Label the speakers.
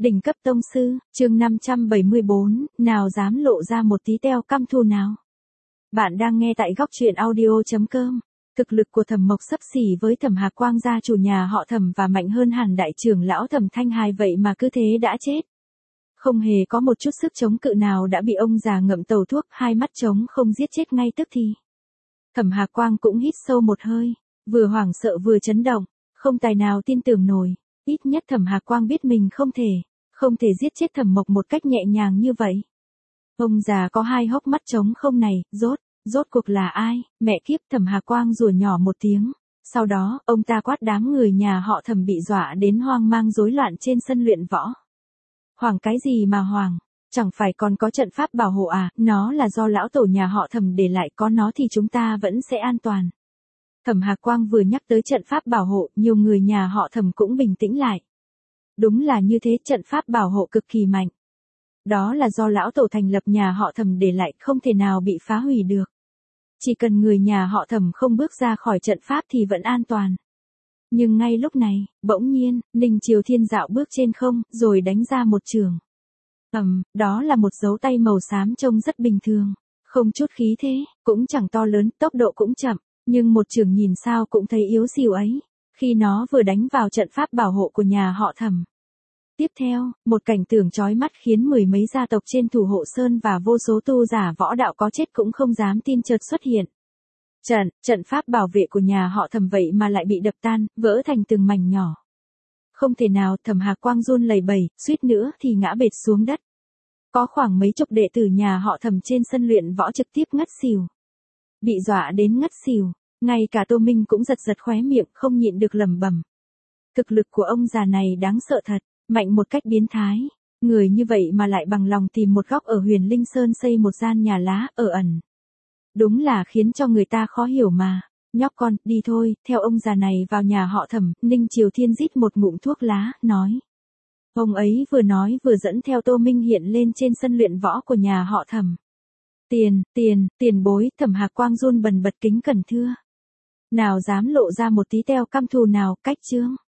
Speaker 1: Đỉnh cấp tông sư, chương 574, nào dám lộ ra một tí teo căm thù nào. Bạn đang nghe tại góc truyện audio.com. Thực lực của Thẩm Mộc xấp xỉ với Thẩm Hạc Quang gia chủ nhà họ Thẩm và mạnh hơn hẳn đại trưởng lão Thẩm Thanh Hài, vậy mà cứ thế đã chết. Không hề có một chút sức chống cự nào, đã bị ông già ngậm tàu thuốc, hai mắt trống không giết chết ngay tức thì. Thẩm Hạc Quang cũng hít sâu một hơi, vừa hoảng sợ vừa chấn động, không tài nào tin tưởng nổi. Ít nhất Thẩm Hạc Quang biết mình không thể giết chết Thẩm Mộc một cách nhẹ nhàng như vậy. Ông già có hai hốc mắt trống không này, rốt cuộc là ai? Mẹ kiếp, Thẩm Hạc Quang rủa nhỏ một tiếng. Sau đó, ông ta quát đám người nhà họ Thẩm bị dọa đến hoang mang rối loạn trên sân luyện võ. Hoảng cái gì mà hoảng? Chẳng phải còn có trận pháp bảo hộ à? Nó là do lão tổ nhà họ Thẩm để lại, có nó thì chúng ta vẫn sẽ an toàn. Thẩm Hạc Quang vừa nhắc tới trận pháp bảo hộ, nhiều người nhà họ Thẩm cũng bình tĩnh lại. Đúng là như thế, trận pháp bảo hộ cực kỳ mạnh. Đó là do lão tổ thành lập nhà họ Thẩm để lại, không thể nào bị phá hủy được. Chỉ cần người nhà họ Thẩm không bước ra khỏi trận pháp thì vẫn an toàn. Nhưng ngay lúc này, bỗng nhiên, Ninh Triều Thiên dạo bước trên không, rồi đánh ra một chưởng. Đó là một dấu tay màu xám trông rất bình thường. Không chút khí thế, cũng chẳng to lớn, tốc độ cũng chậm. Nhưng một chưởng nhìn sao cũng thấy yếu xìu ấy, khi nó vừa đánh vào trận pháp bảo hộ của nhà họ Thẩm. Tiếp theo, một cảnh tượng chói mắt khiến mười mấy gia tộc trên Thủ Hộ Sơn và vô số tu giả võ đạo có chết cũng không dám tin chợt xuất hiện. Trận pháp bảo vệ của nhà họ Thẩm vậy mà lại bị đập tan, vỡ thành từng mảnh nhỏ. Không thể nào, Thẩm Hạc Quang run lẩy bẩy, suýt nữa thì ngã bệt xuống đất. Có khoảng mấy chục đệ tử nhà họ Thẩm trên sân luyện võ trực tiếp ngất xỉu. Bị dọa đến ngất xỉu. Ngay cả Tô Minh cũng giật khóe miệng, không nhịn được lẩm bẩm. Thực lực của ông già này đáng sợ thật, mạnh một cách biến thái. Người như vậy mà lại bằng lòng tìm một góc ở Huyền Linh Sơn xây một gian nhà lá ở ẩn. Đúng là khiến cho người ta khó hiểu mà. Nhóc con, đi thôi, theo ông già này vào nhà họ Thẩm. Ninh Triều Thiên rít một ngụm thuốc lá, nói. Ông ấy vừa nói vừa dẫn theo Tô Minh hiện lên trên sân luyện võ của nhà họ Thẩm. Tiền bối, Thẩm Hạc Quang run bần bật kính cẩn thưa. Nào dám lộ ra một tí teo căm thù nào, cách chương.